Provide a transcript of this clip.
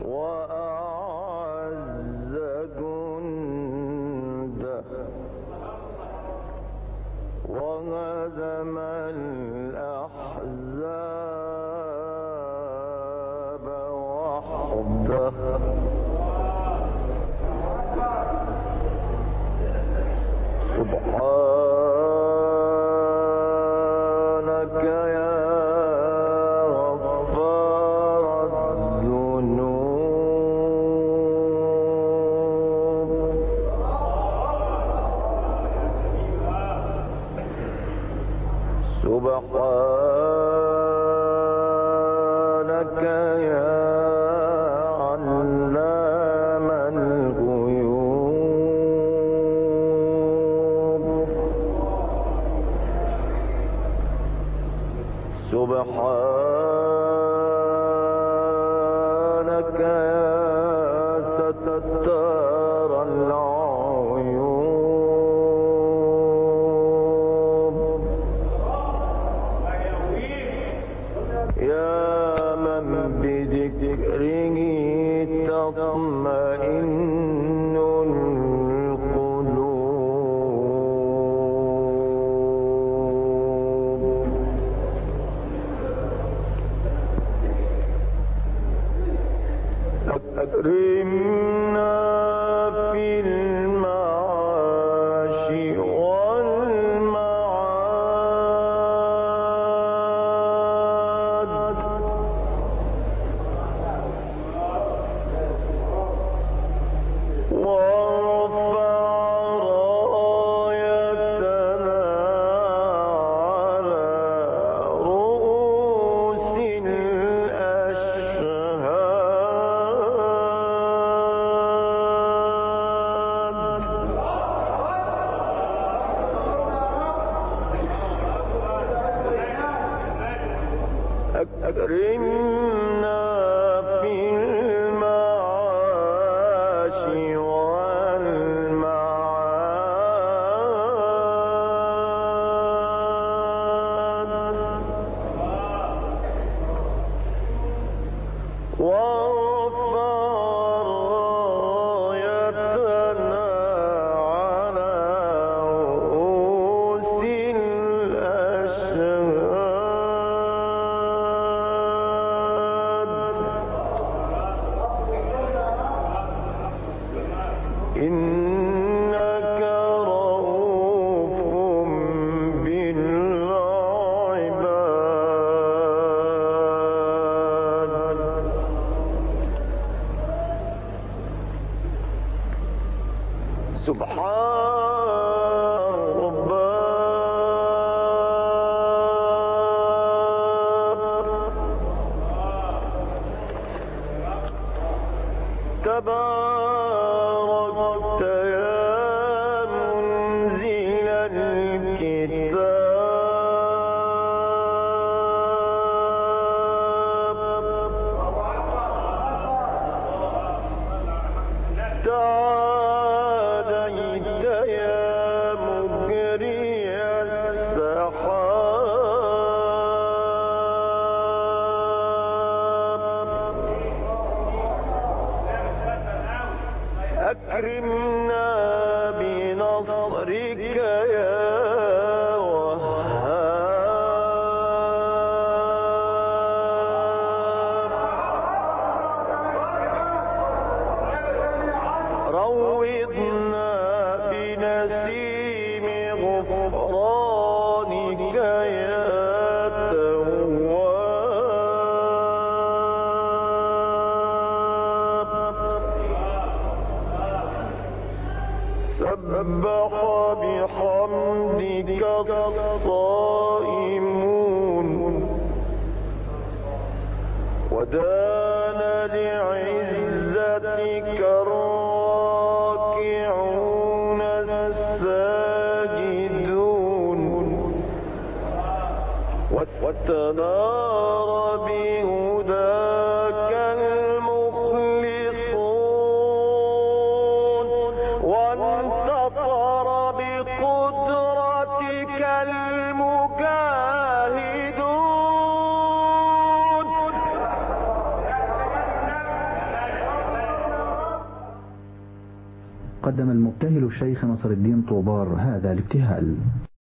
وأعز جنده وهزم الأحزاب وحده سبحانك يا غفار الذنوب سبحانك يا علام الغيوب سبحانك يا ستار العيوب يا من بذكره تطمئن القلوب أكرمنا في المعاش والمعاد وارفع رايتنا على رؤوس أكرمنا في المعاش والمعاد وارفع رايتنا على رؤوس إنك رؤوف بالعباد سبحان ربك تباركت يا منزل الكتاب تعاليت يا مجري السحاب أكرمنا بنصرك يا وهاب روضنا بنسيم غفرانك يا سبح بحمدك الصائمون ودان لعزتك الراكعون الساجدون واستنار بهداك المخلصون وانتصر بقدرتك المجاهدون قدم المبتهل الشيخ نصر الدين طوبار هذا الابتهال.